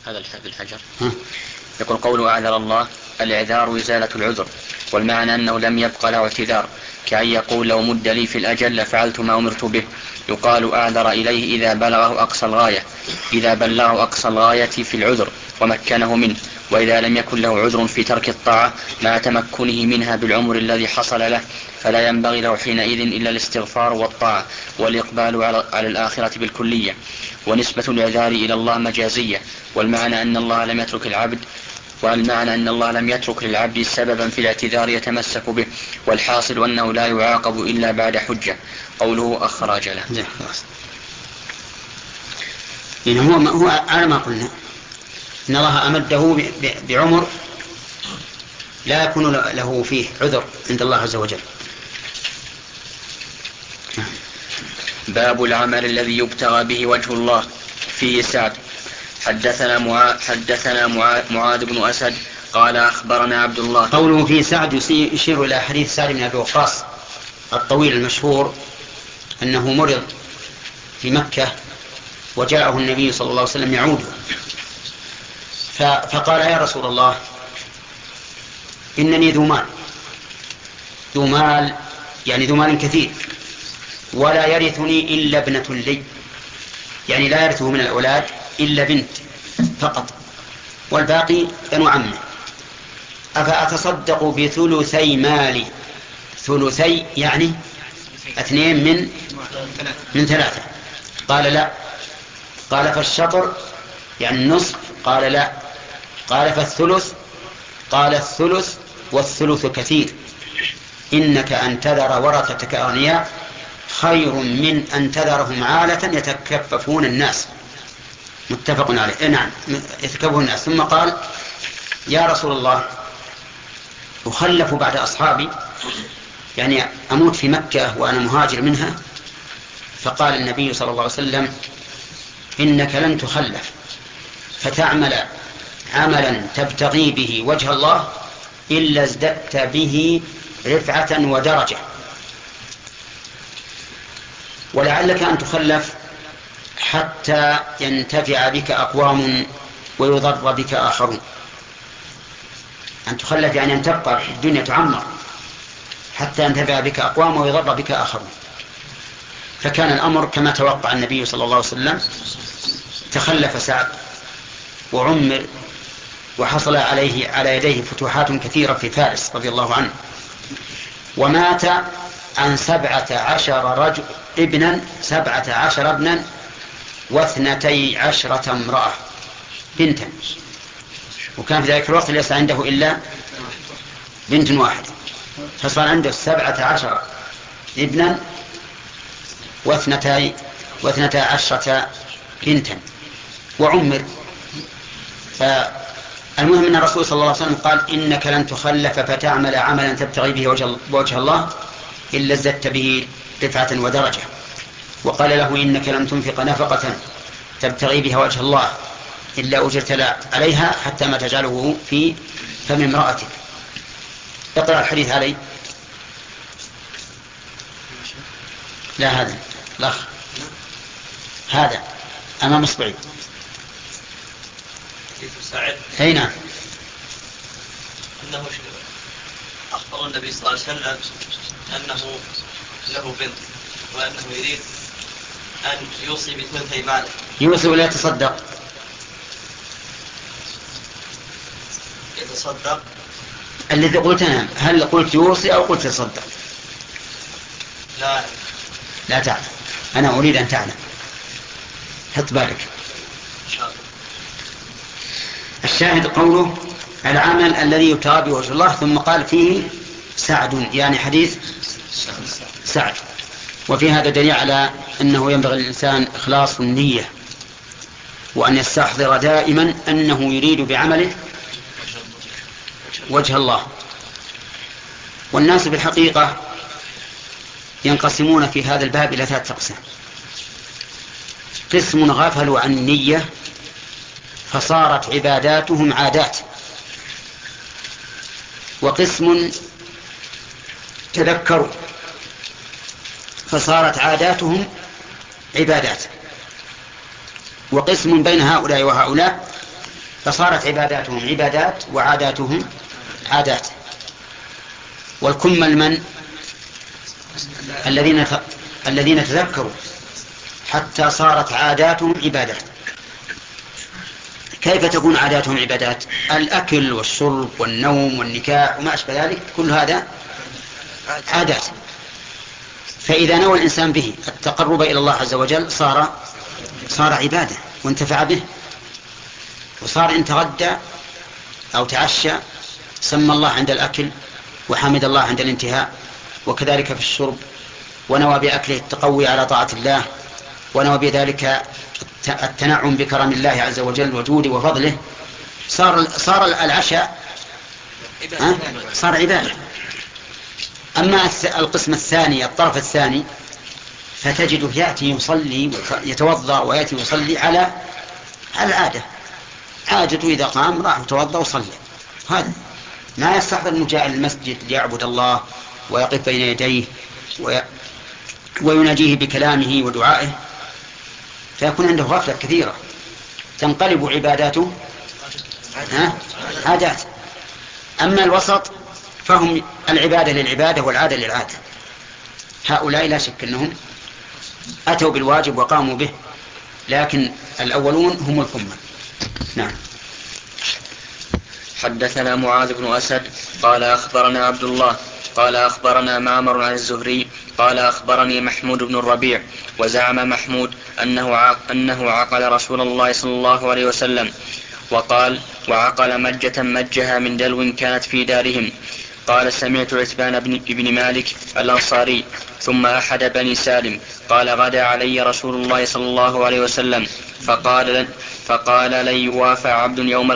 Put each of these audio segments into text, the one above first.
هذا بالحجر. يقول قوله أعذر الله، الإعذار إزالة العذر، والمعنى أنه لم يبق له اعتذار، كأن يقول لو مد لي في الأجل لفعلت ما أمرت به. يقال أعذر إليه إذا بلغه أقصى الغاية في العذر ومكنه منه، وإذا لم يكن له عذر في ترك الطاعة مع تمكنه منها بالعمر الذي حصل له، فلا ينبغي له حينئذ إلا الاستغفار والطاعة والإقبال على الآخرة بالكلية. ونسبة الإعذار إلى الله مجازية، والمعنى أن الله لم يترك للعبد سببا في الاعتذار يتمسك به، والحاصل أنه لا يعاقب إلا بعد حجة. قوله أخرج له. هو على ما قلنا إن الله أمده بعمر لا يكون له فيه عذر عند الله عز وجل. باب العمل الذي يبتغى به وجه الله. فيه سعد. حدثنا معاذ بن أسد قال أخبرنا عبد الله. قوله فيه سعد يشير إلى حديث سعد بن أبي وقاص الطويل المشهور أنه مرض في مكة وجاءه النبي صلى الله عليه وسلم يعوده، فقال يا رسول الله إنني ذو مال يعني ذو مال كثير، ولا يرثني إلا ابنة لي، يعني لا يرثه من الأولاد إلا بنت فقط، والباقي بنو عمه، أفأتصدق بثلثي مالي؟ ثلثي يعني 2 من 3. قال لا. قال فالشطر يعني النصف؟ قال لا. قال فالثلث؟ قال الثلث والثلث كثير، إنك أن تذر ورثتك أغنياء خير من أن تذرهم عالة يتكففون الناس. متفق عليه. نعم، يتكففون الناس. ثم قال يا رسول الله أخلف بعد أصحابي، يعني أموت في مكة وأنا مهاجر منها. فقال النبي صلى الله عليه وسلم إنك لن تخلف فتعمل عملا تبتغي به وجه الله إلا ازددت به رفعة ودرجة، ولعلك أن تخلف حتى ينتفع بك أقوام ويضر بك آخرون. أن تخلف يعني أن تبقى في الدنيا تعمر حتى ينتفع بك أقوام ويضر بك آخرون. فكان الأمر كما توقع النبي صلى الله عليه وسلم، تخلف سعد وعمر، وحصل على يديه فتوحات كثيرة في فارس رضي الله عنه، ومات عن 17 ابنا 12 امرأة بنتا، وكان في ذلك الوقت ليس عنده إلا بنت واحدة، فصار عنده 17 ابنا و12 بنتا وعمر. فالمهم أن الرسول صلى الله عليه وسلم قال إنك لن تخلف فتعمل عملا تبتغي به وجه الله إلا ازددت به رفعة ودرجة. وقال له إنك لن تنفق نفقة تبتغي بها وجه الله إلا أجرت عليها حتى ما تجعله في فم امرأتك. اقرأ الحديث علي. لا هذا الأخ هذا أمام إصبعي. أي نعم. أنه أخبر النبي صلى الله عليه وسلم أنه له بنت وأنه يريد أن يوصي بثلثي ماله. يوصي ولا يتصدق؟ يتصدق. الذي قلت أنا، هل قلت يوصي أو قلت يتصدق؟ لا تعلم. أنا أريد أن تعلم، حط بالك. الشاهد قوله العمل الذي يبتغى به وجه الله، ثم قال فيه سعد يعني حديث سعد. وفي هذا دليل على أنه ينبغي للإنسان إخلاص النية، وأن يستحضر دائما أنه يريد بعمله وجه الله. والناس بالحقيقة ينقسمون في هذا الباب إلى 3 أقسام: قسم غفلوا عن النية فصارت عباداتهم عادات، وقسم تذكروا فصارت عاداتهم عبادات، وقسم بين هؤلاء وهؤلاء فصارت عباداتهم عبادات وعاداتهم عادات. والكمل من الذين تذكروا حتى صارت عاداتهم عبادات. كيف تكون عاداتهم عبادات؟ الأكل والشرب والنوم والنكاح وما أشبه ذلك كل هذا عادات. فإذا نوى الإنسان به التقرب إلى الله عز وجل صار عبادة وانتفع به، وصار إن تغدى أو تعشى سمى الله عند الأكل وحمد الله عند الانتهاء، وكذلك في الشرب، ونوى بأكله التقوي على طاعة الله، ونوى بذلك التنعم بكرم الله عز وجل وجوده وفضله، صار العشاء صار عبادة. أما القسم الثاني الطرف الثاني فتجده يأتي يصلي يتوضأ ويأتي يصلي على العادة، عادته إذا قام راح يتوضأ وصلي، هذا ما يستحضر أنه جاء المسجد ليعبد الله ويقف بين يديه ويناجيه بكلامه ودعائه، فيكون عنده غفلة كثيرة تنقلب عباداته عادات. أما الوسط فهم العبادة للعبادة والعادة للعادة، هؤلاء لا شك أنهم أتوا بالواجب وقاموا به، لكن الأولون هم الكمل. نعم. حدثنا معاذ بن أسد قال أخبرنا عبد الله قال أخبرنا معمر عن الزهري قال أخبرني محمود بن الربيع وزعم محمود أنه عقل رسول الله صلى الله عليه وسلم، وقال وعقل مجة مجها من دلو كانت في دارهم. قال سمعت عتبان بن مالك الأنصاري ثم أحد بني سالم قال غدا علي رسول الله صلى الله عليه وسلم فقال لن يوافى عبد يوم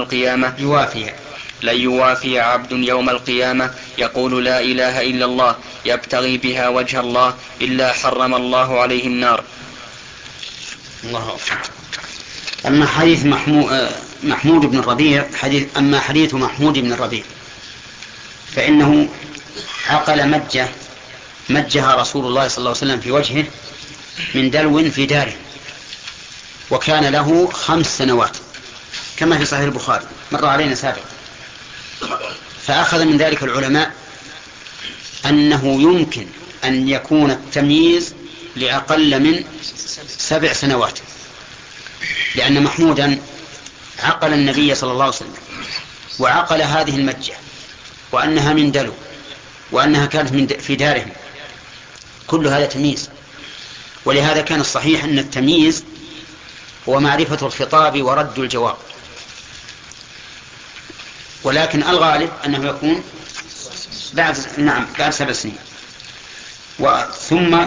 القيامة يقول لا إله إلا الله يبتغي بها وجه الله إلا حرم الله عليه النار. الله أكبر. أما حديث محمود بن الربيع حديث محمود بن الربيع فإنه عقل مجها رسول الله صلى الله عليه وسلم في وجهه من دلو في داره، وكان له 5 سنوات كما في صحيح البخاري مر علينا سابقا. فأخذ من ذلك العلماء أنه يمكن أن يكون التمييز لأقل من 7 سنوات، لأن محمودا عقل النبي صلى الله عليه وسلم وعقل هذه المجة وأنها من دلو وأنها كانت في دارهم، كل هذا تمييز. ولهذا كان الصحيح أن التمييز هو معرفة الخطاب ورد الجواب، ولكن الغالب أنه يكون بعد 7 سنين. ثم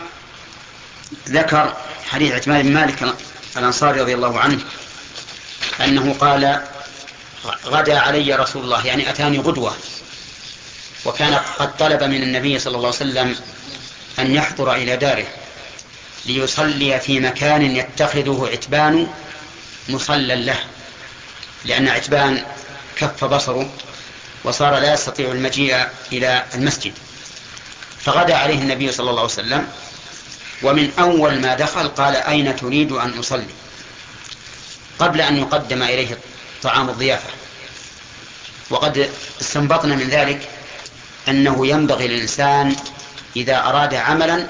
ذكر حديث عتبان بن مالك الأنصاري رضي الله عنه أنه قال غدا علي رسول الله، يعني أتاني غدوة، وكان قد طلب من النبي صلى الله عليه وسلم أن يحضر إلى داره ليصلي في مكان يتخذه عتبان مصلى له، لأن عتبان كف بصره وصار لا يستطيع المجيء إلى المسجد. فغدا عليه النبي صلى الله عليه وسلم، ومن أول ما دخل قال أين تريد أن أصلي، قبل أن يقدم إليه طعام الضيافة. وقد استنبطنا من ذلك أنه ينبغي للإنسان إذا أراد عملا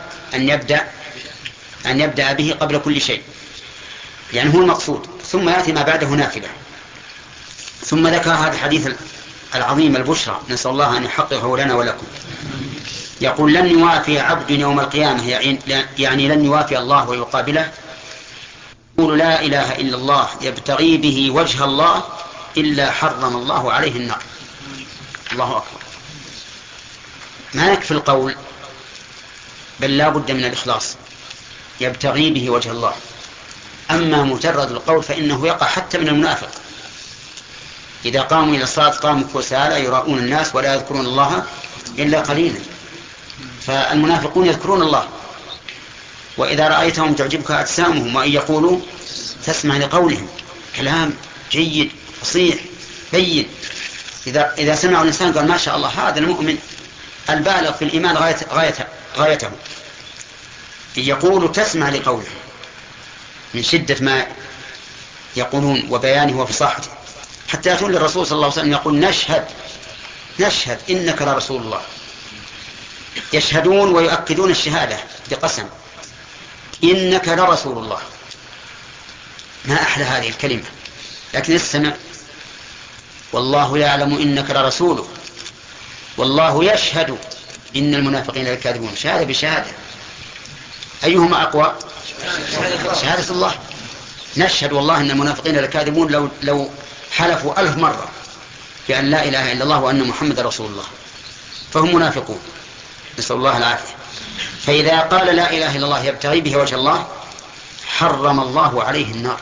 أن يبدأ به قبل كل شيء، يعني هو المقصود، ثم يأتي ما بعده نافلة. ثم ذكر هذا الحديث العظيم البشرى، نسأل الله أن يحققه لنا ولكم. يقول لن يوافي عبد يوم القيامة، يعني لن يوافي الله ويقابله، يقول لا إله إلا الله يبتغي به وجه الله إلا حرم الله عليه النار. الله أكبر. ما يكفي القول، بل لا بد من الإخلاص، يبتغي به وجه الله. أما مجرد القول فإنه يقع حتى من المنافق، إذا قاموا إلى الصلاة قاموا كسالى يراؤون الناس ولا يذكرون الله إلا قليلا. فالمنافقون يذكرون الله، وإذا رأيتهم تعجبك أجسامهم وإن يقولوا تسمع لقولهم، كلام جيد فصيح بين. إذا سمعوا الإنسان قال ما شاء الله هذا المؤمن البالغ في الإيمان غايته، يقول تسمع لقوله من شدة ما يقولون وبيانه وفصاحته. حتى يأتون للرسول صلى الله عليه وسلم يقول نشهد إنك لرسول الله. يشهدون ويؤكدون الشهادة بقسم إنك لرسول الله. ما أحلى هذه الكلمة. لكن استمع: والله يعلم إنك لرسوله والله يشهد إن المنافقين لكاذبون. شهادة بشهادة، أيهما أقوى؟ شهادة الله. نشهد والله إن المنافقين لكاذبون لو حلفوا 1000 مرة بأن لا إله إلا الله وأن محمد رسول الله فهم منافقون، نسأل الله العافية. فإذا قال لا إله إلا الله يبتغي به وجه الله حرم الله عليه النار،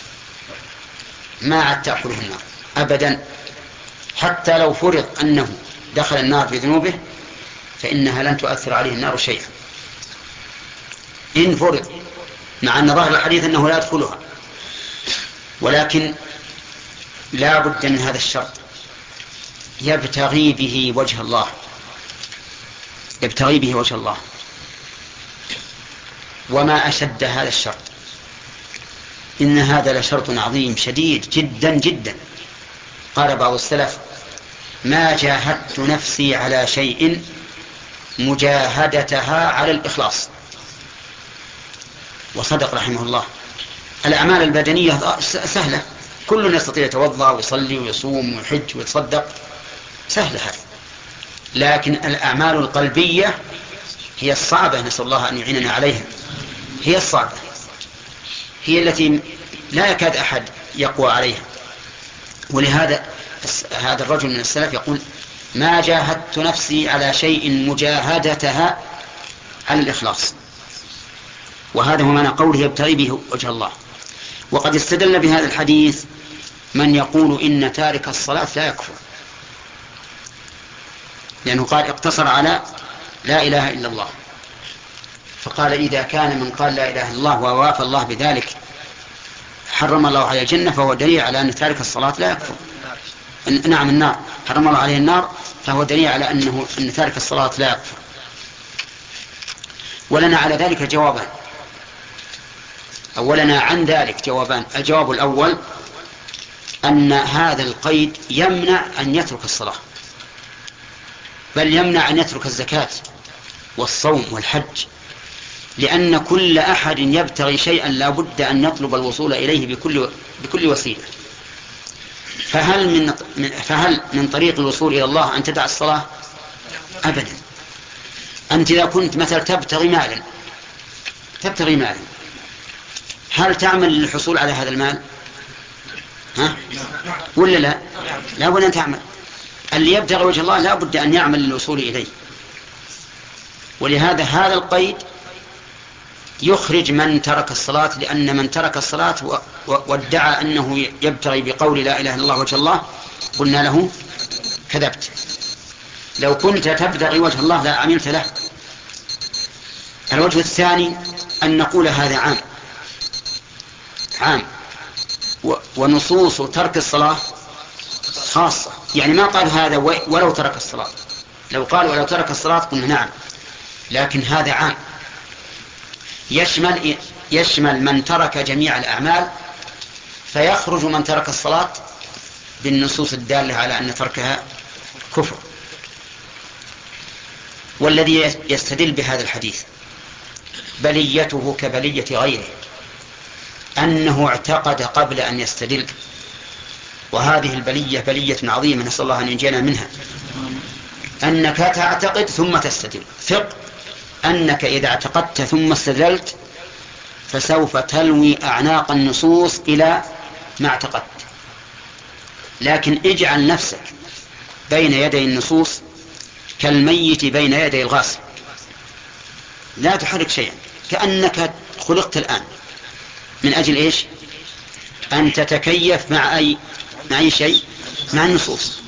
ما عاد تأكله النار أبدا. حتى لو فرض أنه دخل النار بذنوبه فإنها لن تؤثر عليه النار شيئا إن فرض، مع أن ظاهر الحديث أنه لا يدخلها. ولكن لا بد من هذا الشرط: يبتغي به وجه الله، يبتغي به وجه الله. وما أشد هذا الشرط، إن هذا لشرط عظيم شديد جدا جدا. قال بعض السلف: ما جاهدت نفسي على شيء مجاهدتها على الإخلاص. وصدق رحمه الله. الأعمال البدنية سهلة، كل يستطيع يتوضأ ويصلي ويصوم ويحج ويتصدق، سهلة هذه. لكن الأعمال القلبية هي الصعبة، نسأل الله أن يعيننا عليها. هي الصعبة، هي التي لا يكاد أحد يقوى عليها. ولهذا هذا الرجل من السلف يقول: ما جاهدت نفسي على شيء مجاهدتها على الإخلاص. وهذا هو معنى قوله يبتغي به وجه الله. وقد استدل بهذا الحديث من يقول إن تارك الصلاة لا يكفر، لأنه قال اقتصر على لا إله إلا الله، فقال إذا كان من قال لا إله إلا الله ووافى الله بذلك حرم الله عليه الجنة فهو دليل على أن تارك الصلاة لا يكفر. نعم النار، حرم الله عليه النار فهو دليل على أن تارك الصلاة لا يكفر. ولنا على ذلك جوابان، أولنا عن ذلك جوابان. الجواب الأول أن هذا القيد يمنع أن يترك الصلاة، بل يمنع أن يترك الزكاة والصوم والحج، لأن كل أحد يبتغي شيئا لا بد أن يطلب الوصول إليه بكل وسيلة. فهل من طريق الوصول إلى الله أن تدع الصلاة؟ أبدا. أنت إذا كنت مثلا تبتغي مالا، هل تعمل للحصول على هذا المال؟ ولا لا؟ لا بد أن تعمل. اللي يبتغي وجه الله لا بد أن يعمل للوصول إليه. ولهذا هذا القيد يخرج من ترك الصلاة، لأن من ترك الصلاة وادعى أنه يبتغي بقول لا إله إلا الله وجه الله قلنا له كذبت. لو كنت تبتغي وجه الله لا عملت له. الوجه الثاني أن نقول هذا عام ونصوص ترك الصلاة خاصة. يعني ما قال هذا ولو ترك الصلاة، لو قال ولو ترك الصلاة قلنا نعم، لكن هذا عام يشمل من ترك جميع الأعمال، فيخرج من ترك الصلاة بالنصوص الدالة على أن تركها كفر. والذي يستدل بهذا الحديث بليته كبلية غيره، أنه اعتقد قبل أن يستدل، وهذه البلية بلية عظيمة نسأل الله أن ينجينا منها. أنك تعتقد ثم تستدل. ثق أنك إذا اعتقدت ثم استدلت فسوف تلوي أعناق النصوص إلى ما اعتقدت. لكن اجعل نفسك بين يدي النصوص كالميت بين يدي الغاصب، لا تحرك شيئا، كأنك خلقت الآن. من أجل إيش؟ أن تتكيف مع أي شيء، مع النصوص.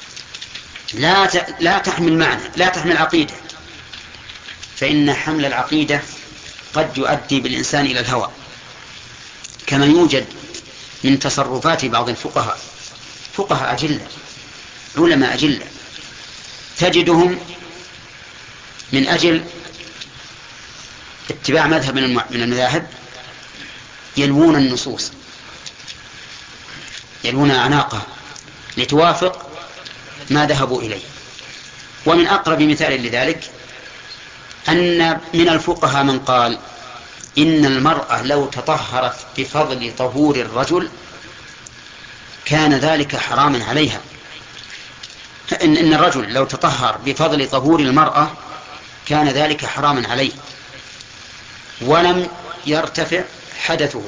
لا تحمل معنى، لا تحمل عقيدة، فإن حمل العقيدة قد يؤدي بالإنسان إلى الهوى، كما يوجد من تصرفات بعض الفقهاء، فقهاء أجلة، علماء أجلة، تجدهم من أجل اتباع مذهب من المذاهب يلوون النصوص، يلوون أعناقها لتوافق ما ذهبوا إليه. ومن أقرب مثال لذلك أن من الفقهاء من قال إن المرأة لو تطهرت بفضل طهور الرجل كان ذلك حراما عليها. إن الرجل لو تطهر بفضل طهور المرأة كان ذلك حراما عليه ولم يرتفع حدثه.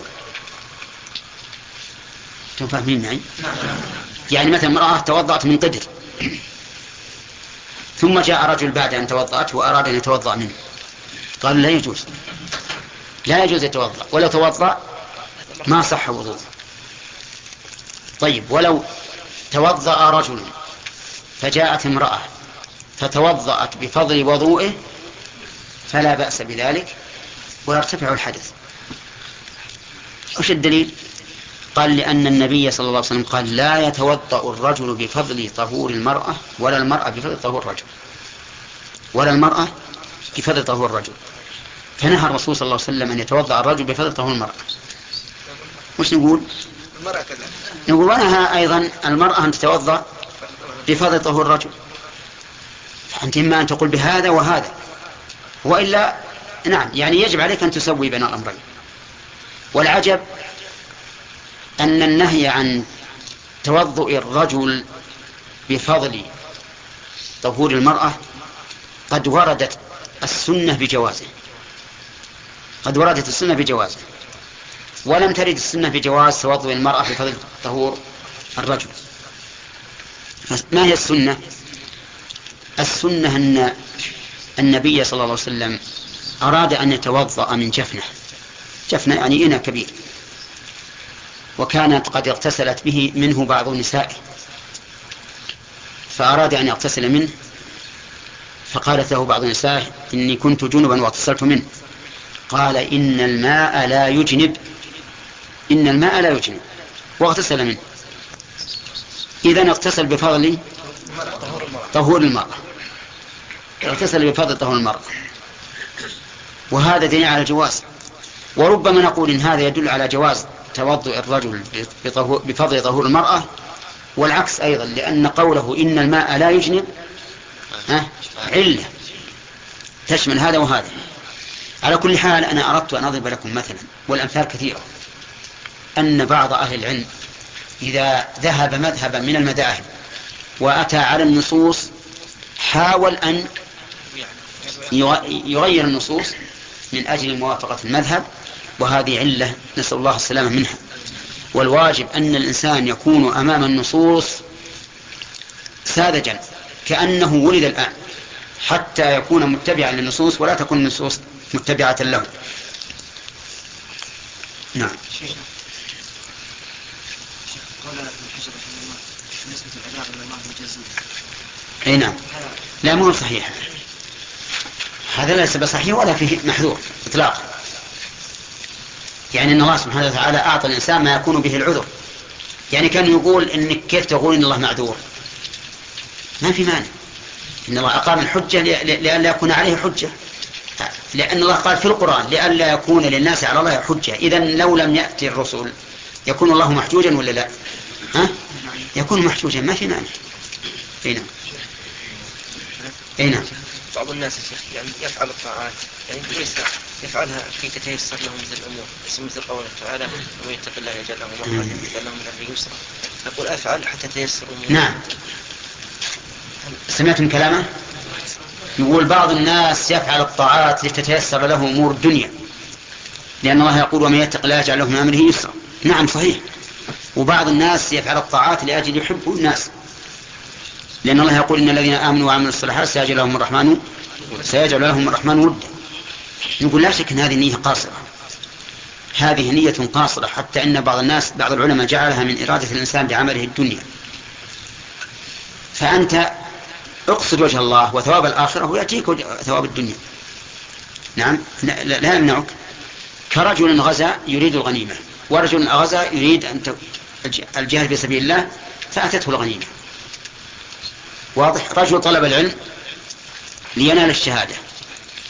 أنتم فاهمين معي؟ يعني مثلا امرأة توضأت من قدر ثم جاء رجل بعد أن توضأت وأراد أن يتوضأ منه، قال لا يجوز، لا يجوز يتوضأ، ولو توضأ ما صح وضوءه. طيب ولو توضأ رجل فجاءت امرأة فتوضأت بفضل وضوئه فلا بأس بذلك ويرتفع الحدث. وش الدليل؟ قال لأن النبي صلى الله عليه وسلم قال لا يتوضأ الرجل بفضل طهور المرأة ولا المرأة بفضل طهور الرجل، ولا المرأة بفضل طهور الرجل. فنهى الرسول صلى الله عليه وسلم أن يتوضأ الرجل بفضل طهور المرأة. وش نقول؟ نقول ونهى أيضا المرأة أن تتوضأ بفضل طهور الرجل. فأنت إما أن تقول بهذا وهذا، وإلا نعم يعني يجب عليك أن تسوي بين الأمرين. والعجب أن النهي عن توضؤ الرجل بفضل طهور المرأة قد وردت السنة بجوازه، قد وردت السنة بجوازه، ولم ترد السنة بجواز توضؤ المرأة بفضل طهور الرجل. ما هي السنة؟ السنة أن النبي صلى الله عليه وسلم أراد أن يتوضأ من جفنة يعني إناء كبير، وكانت قد اغتسلت به منه بعض نسائه، فأراد أن يغتسل منه، فقالت له بعض نسائه إني كنت جنبا واغتسلت منه، قال إن الماء لا يجنب، إن الماء لا يجنب، واغتسل منه. إذن اغتسل بفضل طهور المرأة، اغتسل بفضل طهور المرأة، وهذا دليل على الجواز. وربما نقول إن هذا يدل على جواز توضؤ الرجل بفضل طهور المرأة، والعكس أيضا، لأن قوله إن الماء لا يجنب علة تشمل هذا وهذا. على كل حال أنا أردت أن أضرب لكم مثلا، والأمثال كثيرة، أن بعض أهل العلم إذا ذهب مذهبا من المذاهب وأتى على النصوص حاول أن يغير النصوص من أجل موافقة المذهب، وهذه علة نسأل الله السلامة منها. والواجب أن الإنسان يكون أمام النصوص ساذجا كأنه ولد الآن، حتى يكون متبعا للنصوص ولا تكون النصوص متبعة له. نعم. أي نعم، لا مو صحيح، هذا ليس بصحيح ولا فيه محذور إطلاقا. يعني أن الله سبحانه وتعالى أعطى الإنسان ما يكون به العذر. يعني كان يقول إنك كيف تقول إن الله معذور؟ ما في مانع، إن الله أقام الحجة لأن لا يكون عليه حجة، لأن الله قال في القرآن لأن لا يكون للناس على الله حجة. إذن لو لم يأتي الرسول يكون الله محجوجا ولا لا؟ يكون محجوجا، ما في مانع. أي نعم. بعض الناس يا شيخ يعني يفعل الطاعات يعني يفعلها كي تتيسر لهم مثل الأمور، مثل قوله تعالى ومن يتق الله يجعل له مخرجا ويجعل له من أمره يسرا، نقول أفعل حتى تيسر الأمور. نعم. سمعتم كلامه؟ يقول بعض الناس يفعل الطاعات لتتيسر له أمور الدنيا، لأن الله يقول ومن يتق الله يجعل له من أمره يسرا. نعم صحيح. وبعض الناس يفعل الطاعات لأجل يحبوا الناس، لأن الله يقول إن الذين آمنوا وعملوا الصالحات سيجعل لهم الرحمن ودا. نقول لا شك أن هذه نية قاصرة، هذه نية قاصرة، حتى أن بعض العلماء جعلها من إرادة الإنسان بعمله الدنيا. فأنت اقصد وجه الله وثواب الآخرة ويأتيك ثواب الدنيا. نعم لا يمنعك. كرجل غزا يريد الغنيمة، ورجل غزا يريد الجهاد في سبيل الله فأتته الغنيمة. واضح؟ رجل طلب العلم لينال الشهادة،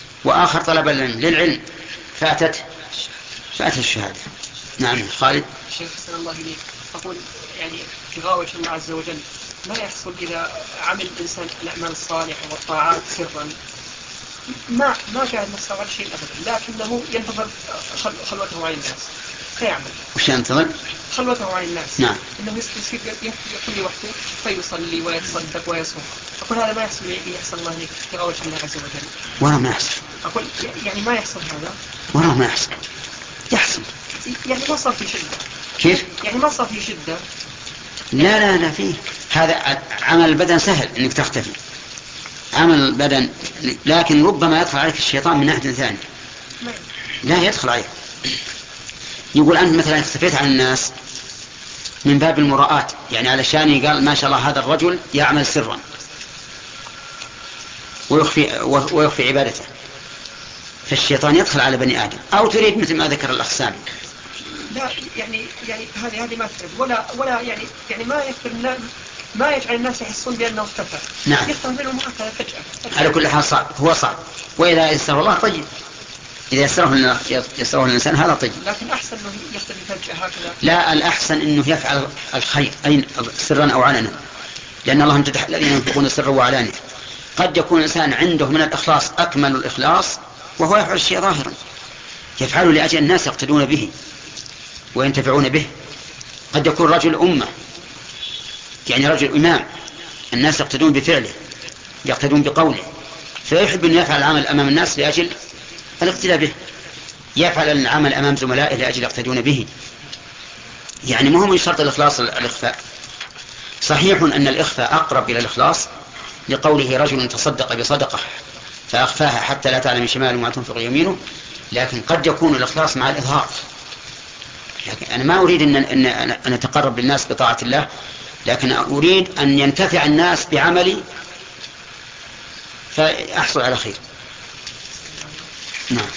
وآخر طلب العلم للعلم فأتت الشهادة. نعم خالد. الشيخ حسن الله إليك، أقول يعني تغاوش الله عز وجل ما يحصل إذا عمل الإنسان الأعمال الصالحة والطاعات سرا، ما قاعد نفسه على شيء أبدا، لكنه ينتظر خلوته عن الناس فيعمل. وش ينتظر؟ خلوته عن الناس. نعم. إنه يصير يكون لوحده فيصلي ويتصدق ويصوم. أقول هذا ما يحصل الله إليك تغاوش الله عز وجل. ولا ما يحصل. أقول يعني ما يحصل هذا. ولا ما يحصل. يحصل. يعني ما صار في شدة. كيف؟ يعني ما صار في شدة. لا فيه. هذا عمل البدن سهل انك تختفي. عمل البدن، لكن ربما يدخل عليك الشيطان من ناحية ثانية. لا يدخل عليك. يقول أنت مثلا اختفيت عن الناس من باب المراءات، يعني علشان قال ما شاء الله هذا الرجل يعمل سرا ويخفي عبادته، فالشيطان يدخل على بني آدم. أو تريد مثل ما ذكر الأخ سامي. لا يعني هذه ما تفرق ولا يعني ما يفرق، ما يجعل الناس يحسون بأنه اختفى. نعم. يختفى منهم فجأة. على كل حال صعب، هو صعب. وإذا يسره الله طيب، إذا يسره الإنسان هذا طيب. لكن أحسن أنه يختفي فجأة هكذا. لا، الأحسن أنه يفعل الخير أي سرا أو علنا، لأن الله امتدح الذين ينفقون سرا وعلانية. قد يكون الإنسان عنده من الإخلاص أكمل الإخلاص وهو يفعل الشيء ظاهرا، يفعله لأجل الناس يقتدون به وينتفعون به. قد يكون رجل أمة، يعني رجل إمام، الناس يقتدون بفعله يقتدون بقوله، فيحب أن يفعل العمل أمام الناس لأجل الاقتداء به، يفعل العمل أمام زملائه لأجل يقتدون به. يعني ما هو من شرط الإخلاص الإخفاء. صحيح أن الإخفاء أقرب إلى الإخلاص لقوله رجل تصدق بصدقة فأخفاها حتى لا تعلم شماله ما تنفق يمينه، لكن قد يكون الإخلاص مع الإظهار. لكن أنا ما أريد أن أتقرب للناس بطاعة الله، لكن أريد أن ينتفع الناس بعملي فأحصل على خير. نعم.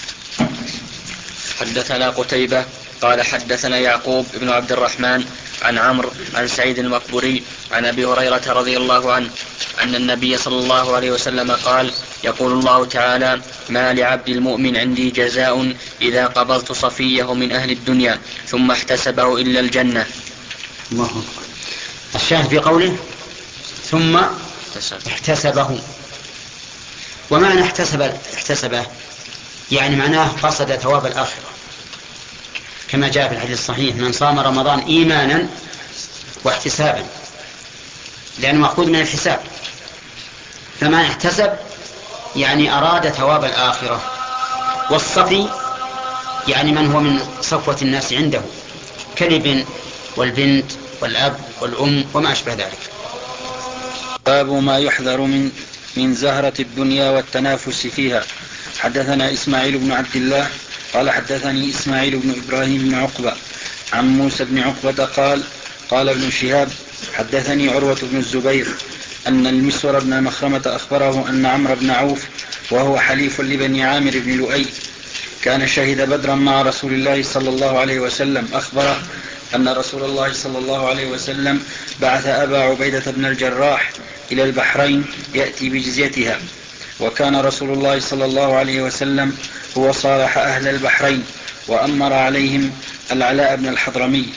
حدثنا قتيبة قال حدثنا يعقوب بن عبد الرحمن عن عمرو عن سعيد المقبوري عن أبي هريرة رضي الله عنه أن النبي صلى الله عليه وسلم قال: يقول الله تعالى: ما لعبد المؤمن عندي جزاء إذا قبضت صفيه من أهل الدنيا ثم احتسبه إلا الجنة. الله. الشاهد في قوله ثم احتسبه. ومعنى احتسبه يعني معناه قصد ثواب الآخرة، كما جاء في الحديث الصحيح: من صام رمضان إيمانا واحتسابا، لأنه مأخوذ من الحساب. فمن احتسب يعني أراد ثواب الآخرة. والصفي يعني من هو من صفوة الناس عنده، كالابن والبنت والأب والأم وما أشبه ذلك. باب ما يحذر من زهرة الدنيا والتنافس فيها. حدثنا إسماعيل بن عبد الله قال حدثني إسماعيل بن إبراهيم بن عقبة عن موسى بن عقبة قال ابن شهاب حدثني عروة بن الزبير أن المسور بن مخرمة أخبره أن عمرو بن عوف وهو حليف لبني عامر بن لؤي كان شهد بدرا مع رسول الله صلى الله عليه وسلم، أخبره أن رسول الله صلى الله عليه وسلم بعث أبا عبيدة بن الجراح إلى البحرين يأتي بجزيتها، وكان رسول الله صلى الله عليه وسلم هو صالح أهل البحرين وأمر عليهم العلاء بن الحضرمي.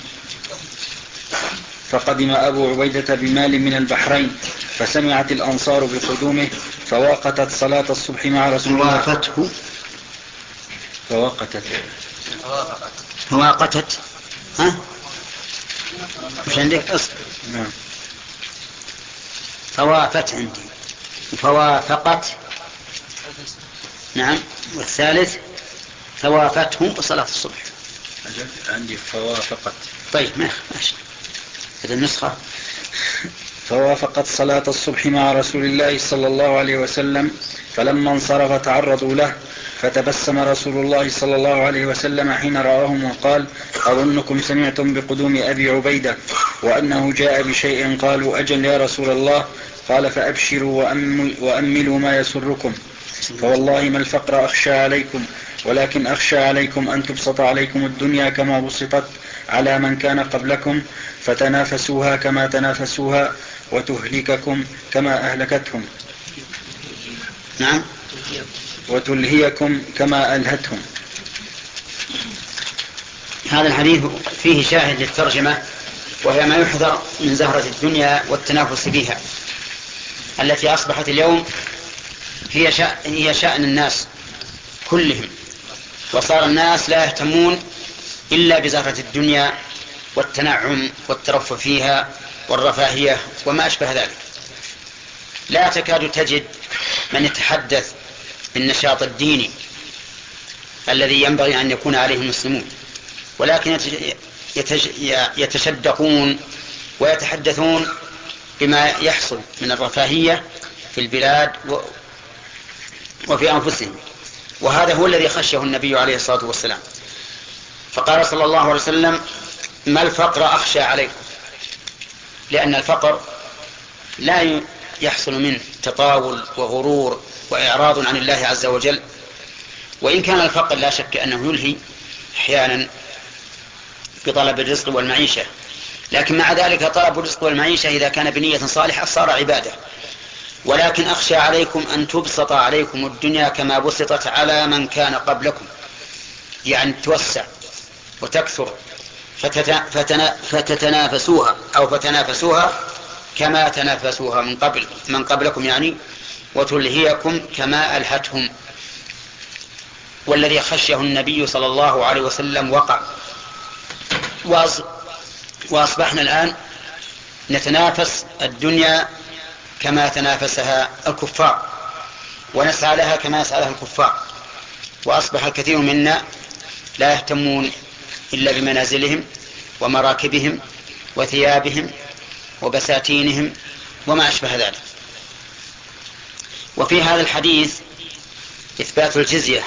فقدم أبو عبيدة بمال من البحرين، فسمعت الأنصار بقدومه فوقتت صلاة الصبح مع رسول الله. فوقتت ها؟ مش عندك أصل؟ نعم. فوافت عندي، فوافقت. نعم. والثالث فوافتهم وصلاة الصبح. عندي فوافقت. طيب ماشي. هذه النسخة. فوافقت صلاة الصبح مع رسول الله صلى الله عليه وسلم، فلما انصرف تعرضوا له، فتبسم رسول الله صلى الله عليه وسلم حين رآهم وقال: أظنكم سمعتم بقدوم أبي عبيدة وأنه جاء بشيء. قالوا: أجل يا رسول الله. قال: فأبشروا وأملوا ما يسركم، فوالله ما الفقر أخشى عليكم، ولكن أخشى عليكم أن تبسط عليكم الدنيا كما بسطت على من كان قبلكم، فتنافسوها كما تنافسوها، وتهلككم كما أهلكتهم. نعم. وتلهيكم كما ألهتهم. هذا الحديث فيه شاهد للترجمة، وهي ما يحذر من زهرة الدنيا والتنافس فيها، التي أصبحت اليوم هي شأن الناس كلهم، وصار الناس لا يهتمون إلا بزهرة الدنيا والتنعم والترفه فيها والرفاهية وما أشبه ذلك. لا تكاد تجد من يتحدث بالنشاط الديني الذي ينبغي أن يكون عليه المسلمون، ولكن يتشدقون ويتحدثون بما يحصل من الرفاهية في البلاد وفي أنفسهم، وهذا هو الذي خشيه النبي عليه الصلاة والسلام، فقال صلى الله عليه وسلم: ما الفقر أخشى عليكم، لأن الفقر لا يحصل منه تطاول وغرور وإعراض عن الله عز وجل، وإن كان الفقر لا شك أنه يلهي أحيانا بطلب الرزق والمعيشة، لكن مع ذلك طلب الرزق والمعيشة إذا كان بنية صالحة صار عبادة. ولكن أخشى عليكم أن تبسط عليكم الدنيا كما بسطت على من كان قبلكم، يعني توسع وتكثر فتتنافسوها أو فتنافسوها كما تنافسوها من قبلكم، يعني وتلهيكم كما ألهتهم. والذي خشيه النبي صلى الله عليه وسلم وقع، وأصبحنا الآن نتنافس الدنيا كما تنافسها الكفار، ونسعى لها كما يسعى لها الكفار، وأصبح الكثير منا لا يهتمون إلا بمنازلهم ومراكبهم وثيابهم وبساتينهم وما أشبه ذلك. وفي هذا الحديث إثبات الجزية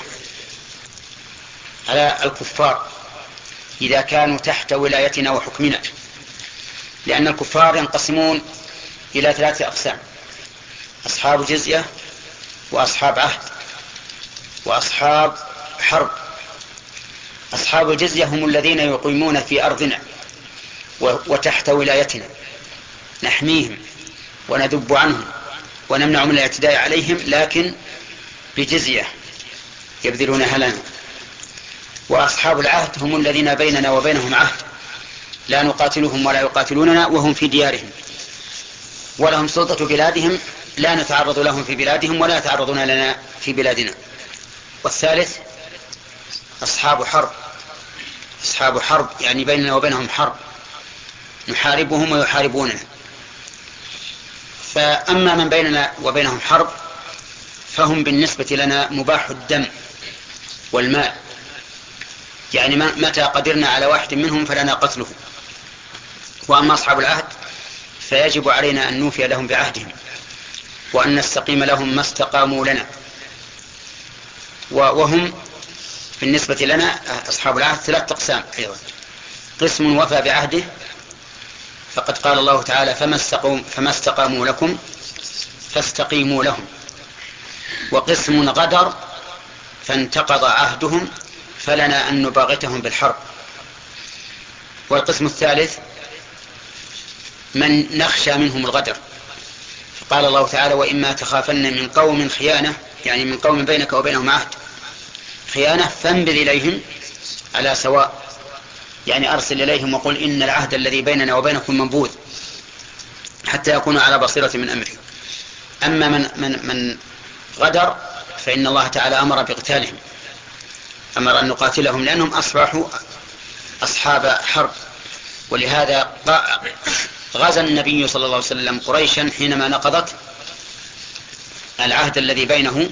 على الكفار إذا كانوا تحت ولايتنا وحكمنا، لأن الكفار ينقسمون إلى 3 أقسام: أصحاب جزية، وأصحاب عهد، وأصحاب حرب. أصحاب الجزية هم الذين يقيمون في أرضنا وتحت ولايتنا، نحميهم وندب عنهم ونمنع من الاعتداء عليهم، لكن بجزية يبذلونها لنا. وأصحاب العهد هم الذين بيننا وبينهم عهد، لا نقاتلهم ولا يقاتلوننا وهم في ديارهم، ولهم سلطة بلادهم، لا نتعرض لهم في بلادهم ولا يتعرضون لنا في بلادنا. والثالث أصحاب حرب. أصحاب حرب يعني بيننا وبينهم حرب، نحاربهم ويحاربوننا. فأما من بيننا وبينهم حرب فهم بالنسبة لنا مباح الدم والمال، يعني متى قدرنا على واحد منهم فلنا قتله. وأما أصحاب العهد فيجب علينا أن نوفي لهم بعهدهم وأن نستقيم لهم ما استقاموا لنا. وهم بالنسبة لنا أصحاب العهد 3 أقسام أيضا: قسم وفى بعهده، فقد قال الله تعالى: فما استقاموا لكم فاستقيموا لهم. وقسم غدر فانتقض عهدهم فلنا أن نباغتهم بالحرب. والقسم الثالث من نخشى منهم الغدر، فقال الله تعالى: وإما تخافن من قوم خيانة، يعني من قوم بينك وبينهم عهد خيانة فانبذ إليهم على سواء، يعني أرسل إليهم وقل إن العهد الذي بيننا وبينكم منبوذ حتى يكونوا على بصيرة من أمره. أما من غدر فإن الله تعالى أمر بقتالهم، أمر أن نقاتلهم لأنهم أصبحوا أصحاب حرب. ولهذا غزا النبي صلى الله عليه وسلم قريشا حينما نقضت العهد الذي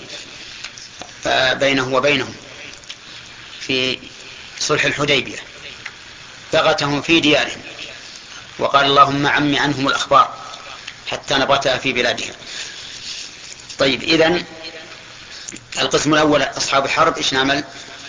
بينه وبينهم في صلح الحديبية، بغتهم في ديارهم وقال: اللهم عم عنهم الأخبار حتى نبغتها في بلادهم. طيب، إذن القسم الأول أصحاب الحرب إيش نعمل؟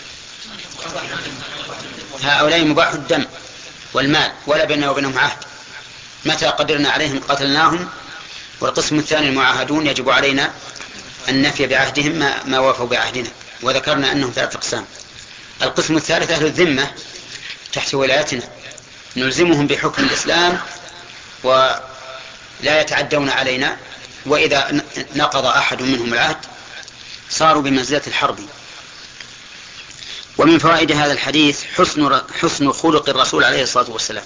هؤلاء مباح الدم والمال ولا بيننا وبينهم عهد، متى قدرنا عليهم قتلناهم. والقسم الثاني المعاهدون يجب علينا أن نفي بعهدهم ما وافوا بعهدنا، وذكرنا أنهم 3 أقسام. القسم الثالث أهل الذمة تحت ولايتنا، نلزمهم بحكم الإسلام ولا يتعدون علينا، وإذا نقض أحد منهم العهد صاروا بمنزلة الحرب. ومن فوائد هذا الحديث حسن خلق الرسول عليه الصلاة والسلام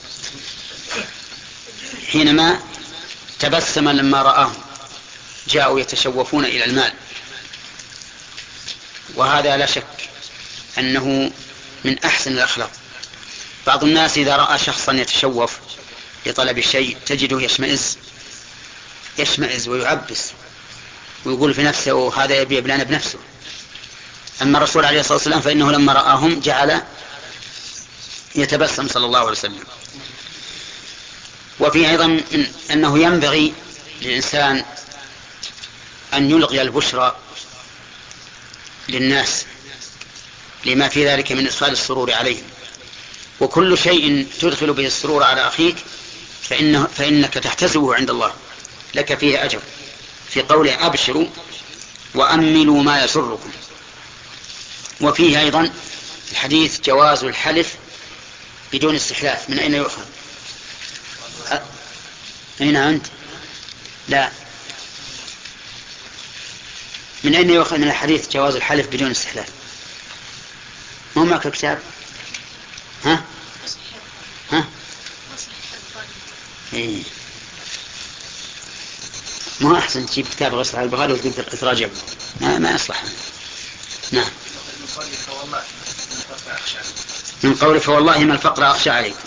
حينما تبسم لما رآهم جاءوا يتشوفون إلى المال، وهذا لا شك أنه من أحسن الأخلاق. بعض الناس إذا رأى شخصا يتشوف لطلب الشيء تجده يشمئز ويعبس ويقول في نفسه هذا يبي يبلان بنفسه. أما الرسول عليه الصلاة والسلام فإنه لما رآهم جعل يتبسم صلى الله عليه وسلم. وفي أيضا أنه ينبغي للإنسان أن يلغي البشرى للناس لما في ذلك من إدخال السرور عليهم، وكل شيء تدخل به السرور على أخيك فإنك تحتسبه عند الله لك فيه أجر، في قوله أبشروا وأملوا ما يسركم. وفيه أيضا الحديث جواز الحلف بدون استحلاف. من أين يؤخذ؟ أين أنت؟ لا، من أين يؤخذ من الحديث جواز الحلف بدون استحلاف؟ ما معك الكتاب؟ ها؟ إيه. ما أحسن تجيب كتاب غير صحيح البخاري وتقول تراجع ما يصلح. نعم. من قوله فوالله ما الفقر أخشى عليكم.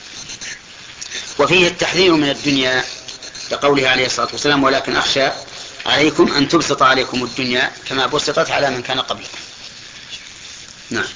وفيه التحذير من الدنيا لقوله عليه الصلاة والسلام ولكن أخشى عليكم أن تبسط عليكم الدنيا كما بسطت على من كان قبلكم. نعم.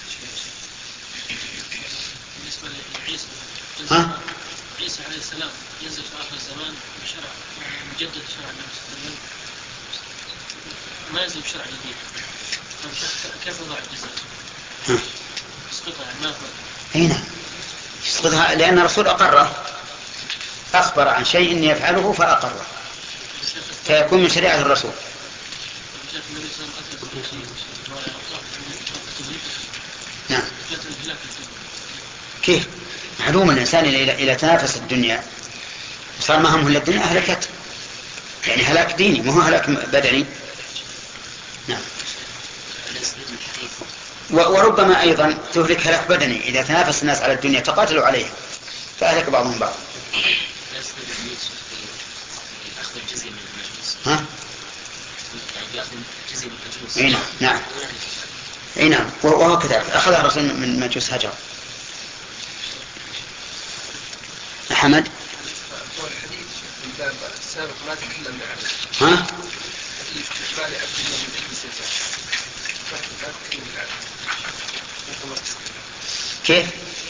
بالنسبة لعيسى عيسى عليه السلام ينزل في آخر الزمان بشرع مجدد شرع النبي صلى الله عليه وسلم، ما ينزل بشرع جديد، كيف يضع الجزاء؟ يسقطها يعني ما هو؟ أي نعم يسقطها، لأن الرسول أخبر عن شيء يفعله فأقره فيكون من شريعة الرسول. نعم. كيف؟ معلوم الإنسان إلى تنافس الدنيا صار ما همه إلا الدنيا أهلكت، يعني هلاك ديني مو هلاك بدني. نعم. وربما أيضا تهلك هلاك بدني إذا تنافس الناس على الدنيا تقاتلوا عليها فأهلك بعضهم بعض. ها؟ نعم. اي نعم. وهو كذلك اخذ الرسول من مجوس هجر. أحمد. الحديث في الباب السابق ما تكلمنا عنه. ها؟ كيف؟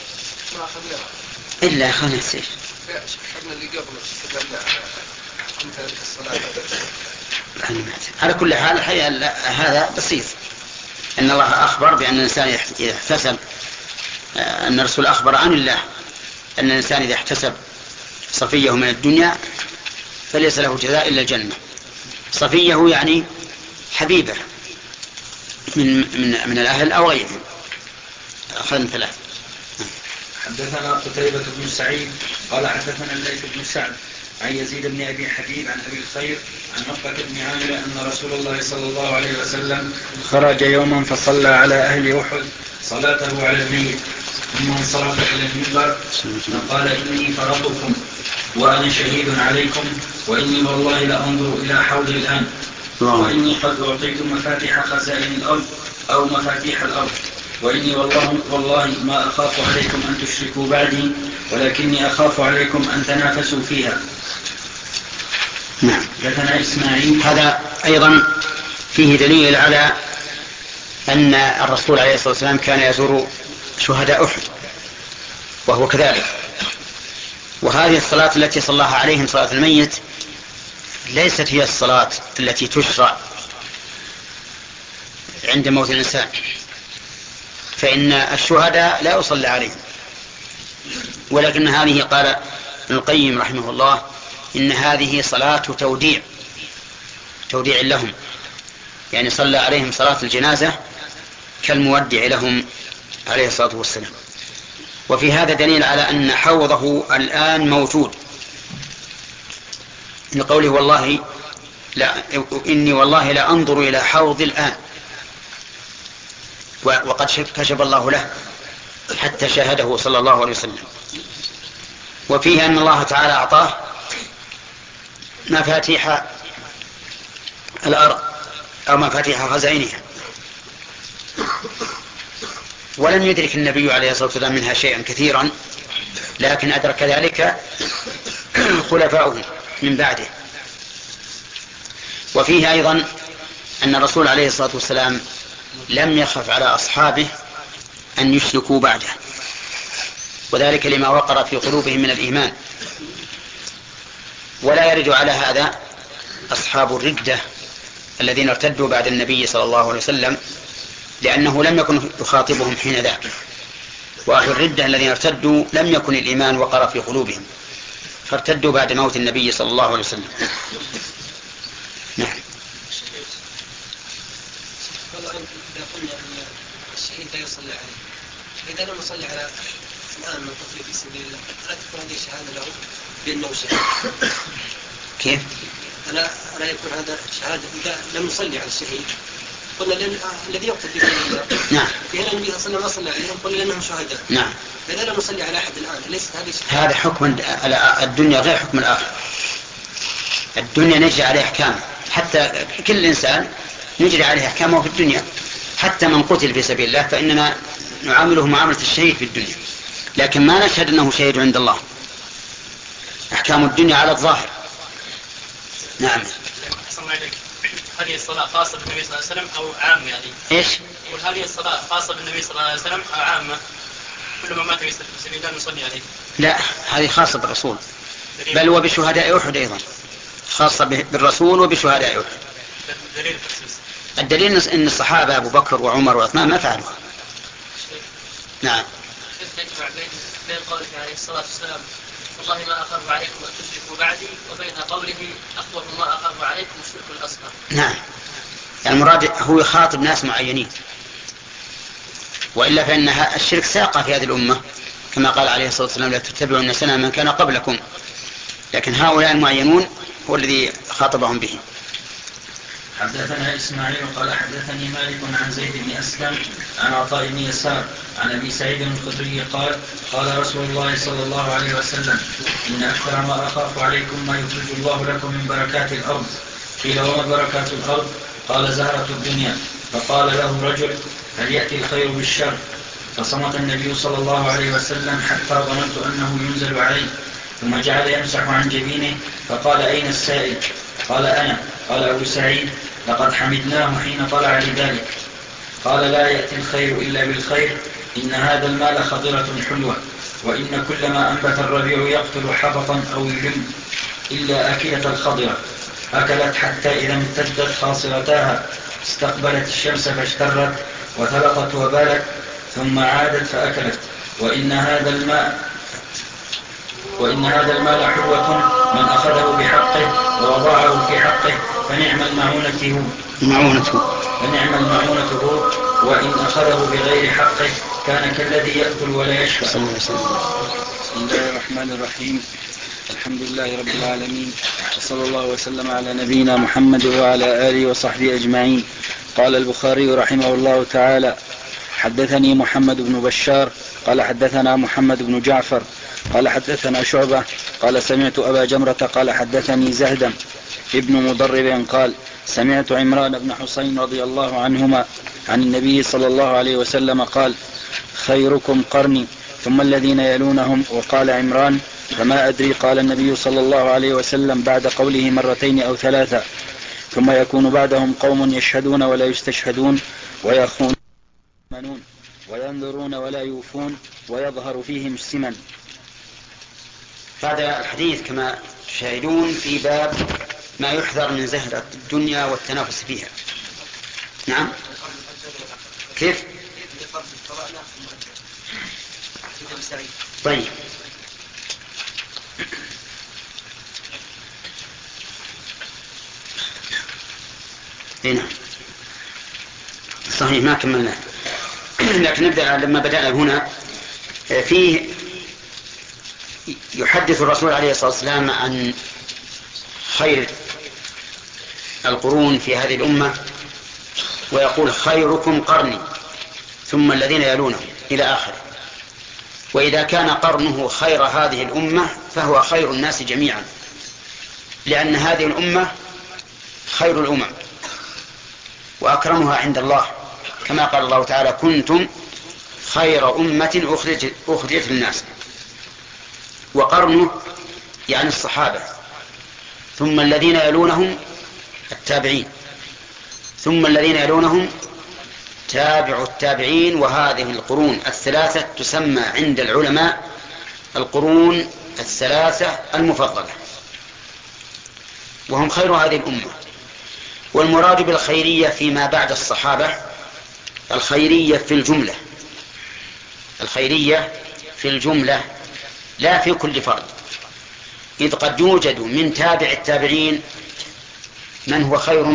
إلا أخذنا السيف. أخذنا اللي قبل تكلمنا عن تارك الصلاة. على كل حال هذا بسيط. أن الله أخبر بأن الإنسان إذا احتسب، أن الرسول أخبر عن الله أن الإنسان إذا احتسب صفيه من الدنيا فليس له جزاء إلا الجنة. صفيه يعني حبيبه من الأهل أو غيرهم. أخذنا ثلاث. حدثنا قتيبة بن سعيد قال حدثنا الليث بن سعد عن يزيد بن أبي حبيب عن أبي الخير عن عقبة بن عامر أن رسول الله صلى الله عليه وسلم خرج يوما فصلى على أهل أحد صلاته على الميت ثم انصرف إلى المنبر فقال إني فرطكم وأنا شهيد عليكم وإني والله لأنظر إلى حوض الآن وإني قد أعطيت مفاتيح خزائن الأرض أو مفاتيح الأرض وإني والله ما أخاف عليكم أن تشركوا بعدي ولكني أخاف عليكم أن تنافسوا فيها. نعم. حدثنا إسماعيل. هذا أيضا فيه دليل على أن الرسول عليه الصلاة والسلام كان يزور شهداء أحد وهو كذلك. وهذه الصلاة التي صلاها عليهم صلاة الميت ليست هي الصلاة التي تشرع عند موت الإنسان، فإن الشهداء لا يصلى عليهم، ولكن هذه قال ابن القيم رحمه الله إن هذه صلاة توديع لهم، يعني صلى عليهم صلاة الجنازة كالمودع لهم عليه الصلاة والسلام. وفي هذا دليل على أن حوضه الآن موجود لقوله والله لا إني والله لا أنظر إلى حوض الآن، وقد كشف الله له حتى شاهده صلى الله عليه وسلم. وفيه أن الله تعالى أعطاه مفاتيح الأرض أو مفاتيح خزائنها، ولم يدرك النبي عليه الصلاة والسلام منها شيئا كثيرا، لكن أدرك ذلك خلفاؤه من بعده. وفيه أيضا أن الرسول عليه الصلاة والسلام لم يخف على أصحابه أن يشركوا بعده، وذلك لما وقر في قلوبهم من الإيمان. ولا يرد على هذا أصحاب الردة الذين ارتدوا بعد النبي صلى الله عليه وسلم، لأنه لم يكن يخاطبهم حين ذاك. وأهل الردة الذين ارتدوا لم يكن الإيمان وقر في قلوبهم، فارتدوا بعد موت النبي صلى الله عليه وسلم. نعم. إذا قلنا أن الشهيد لا يصلي عليه، إذا لم يصلي على الآن من قتل في سبيل الله، لا تكون هذه شهادة له بأنه شهيد؟ كيف؟ ألا يكون هذا شهادة إذا لم يصلي على الشهيد؟ قلنا لأن الذي يقتل في سبيل الله، نعم، في هنا النبي صلى الله عليه وسلم ما صلى عليهم، قلنا لأنهم شهداء. نعم. إذا لم يصلي على أحد الآن ليست هذه شهادة. هذا حكم الدنيا غير حكم الآخرة. الدنيا نجري عليه أحكام، حتى كل إنسان نجري عليه أحكامه في الدنيا، حتى من قتل في سبيل الله فإننا نعامله معاملة الشهيد في الدنيا، لكن ما نشهد أنه شهيد عند الله. أحكام الدنيا على الظاهر. نعم. هذه الصلاة خاصة بالنبي صلى الله عليه وسلم أو عامة يعني؟ إيش؟ وهذه الصلاة خاصة بالنبي صلى الله عليه وسلم أو عامة؟ كل ما مات في سبيل الله نصلي عليه؟ لا، هذه خاصة بالرسول، بل وبشهداء أحد أيضا، خاصة بالرسول وبشهداء أحد. الدليل أن الصحابة أبو بكر وعمر وعثمان ما فعلوها. نعم. كيف نجمع بين قوله عليه الصلاة والسلام والله ما أخاف عليكم أن تشركوا بعدي، وبين قوله أخوف ما أخاف عليكم الشرك الأصغر؟ نعم، يعني المراد هو يخاطب ناس معينين، وإلا فإن الشرك ساق في هذه الأمة كما قال عليه الصلاة والسلام لا تتبعون سنن من كان قبلكم، لكن هؤلاء المعينون هو الذي خاطبهم به. حدثنا إسماعيل قال حدثني مالك عن زيد بن أسلم عن عطاء بن يسار عن أبي سعيد الخدري قال قال رسول الله صلى الله عليه وسلم إن أكثر ما أخاف عليكم ما يخرج الله لكم من بركات الأرض. قيل وما بركات الأرض؟ قال زهرة الدنيا. فقال له رجل هل يأتي الخير بالشر؟ فصمت النبي صلى الله عليه وسلم حتى ظننت أنه ينزل عليه، ثم جعل يمسح عن جبينه فقال أين السائل؟ قال أنا. قال أبو سعيد لقد حمدناه حين طلع لذلك. قال لا يأتي الخير إلا بالخير، إن هذا المال خضرة حلوة، وإن كل ما أنبت الربيع يقتل حبطا أو يلم إلا أكلة الخضرة، أكلت حتى إذا امتدت خاصرتاها استقبلت الشمس فاشترت وثلقت وبالت ثم عادت فأكلت، وإن هذا المال حلوة من أخذه بحقه ووضعه في حقه فنعم المعونة هو، وإن أخذه بغير حقه كان كالذي يأكل ولا يشبع. صلى الله عليه وسلم. بسم الله الرحمن الرحيم. الحمد لله رب العالمين، وصلى الله وسلم على نبينا محمد وعلى آله وصحبه أجمعين. قال البخاري رحمه الله تعالى حدثني محمد بن بشار قال حدثنا محمد بن جعفر قال حدثنا شعبة قال سمعت أبا جمرة قال حدثني زهدم ابن مضرب قال سمعت عمران بن حسين رضي الله عنهما عن النبي صلى الله عليه وسلم قال خيركم قرني ثم الذين يلونهم. وقال عمران فما أدري، قال النبي صلى الله عليه وسلم بعد قوله مرتين أو ثلاثة ثم يكون بعدهم قوم يشهدون ولا يستشهدون ويخونون وينذرون ولا يوفون ويظهر فيهم السمن. هذا الحديث كما تشاهدون في باب ما يحذر من زهرة الدنيا والتنافس فيها. نعم. كيف؟ طيب. هنا صحيح ما كملنا، لكن نبدأ لما بدأنا هنا. فيه يحدث الرسول عليه الصلاة والسلام عن خير القرون في هذه الأمة، ويقول خيركم قرني، ثم الذين يلونهم إلى آخره. وإذا كان قرنه خير هذه الأمة فهو خير الناس جميعا، لأن هذه الأمة خير الأمم وأكرمها عند الله، كما قال الله تعالى: كنتم خير أمة أخرجت للناس. وقرنه يعني الصحابة، ثم الذين يلونهم التابعين، ثم الذين يلونهم تابع التابعين. وهذه القرون الثلاثة تسمى عند العلماء القرون الثلاثة المفضلة، وهم خير هذه الأمة. والمراد بالخيرية فيما بعد الصحابة الخيرية في الجملة، الخيرية في الجملة لا في كل فرد، إذ قد يوجد من تابع التابعين من هو خير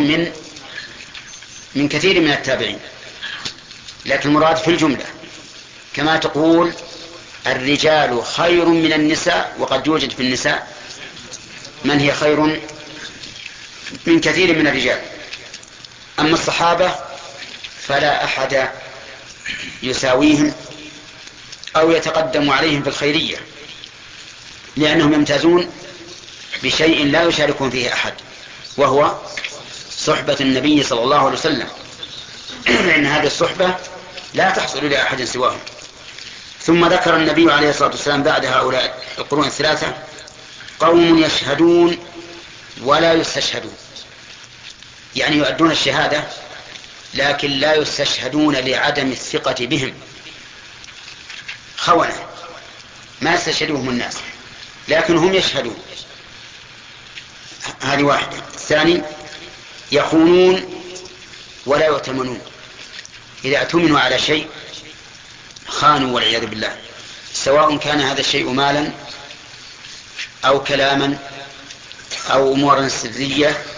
من كثير من التابعين، لكن المراد في الجملة، كما تقول الرجال خير من النساء، وقد يوجد في النساء من هي خير من كثير من الرجال. أما الصحابة فلا أحد يساويهم أو يتقدم عليهم في الخيرية، لأنهم يمتازون بشيء لا يشاركون فيه أحد، وهو صحبة النبي صلى الله عليه وسلم، لأن هذه الصحبة لا تحصل لأحد سواهم. ثم ذكر النبي عليه الصلاة والسلام بعد هؤلاء القرون الثلاثة قوم يشهدون ولا يستشهدون، يعني يؤدون الشهادة لكن لا يستشهدون لعدم الثقة بهم، خونة ما يستشهدهم الناس لكن هم يشهدون. هذه واحدة. الثاني يخونون ولا يؤتمنون، إذا اؤتمنوا على شيء خانوا والعياذ بالله، سواء كان هذا الشيء مالا أو كلاما أو أمورا سرية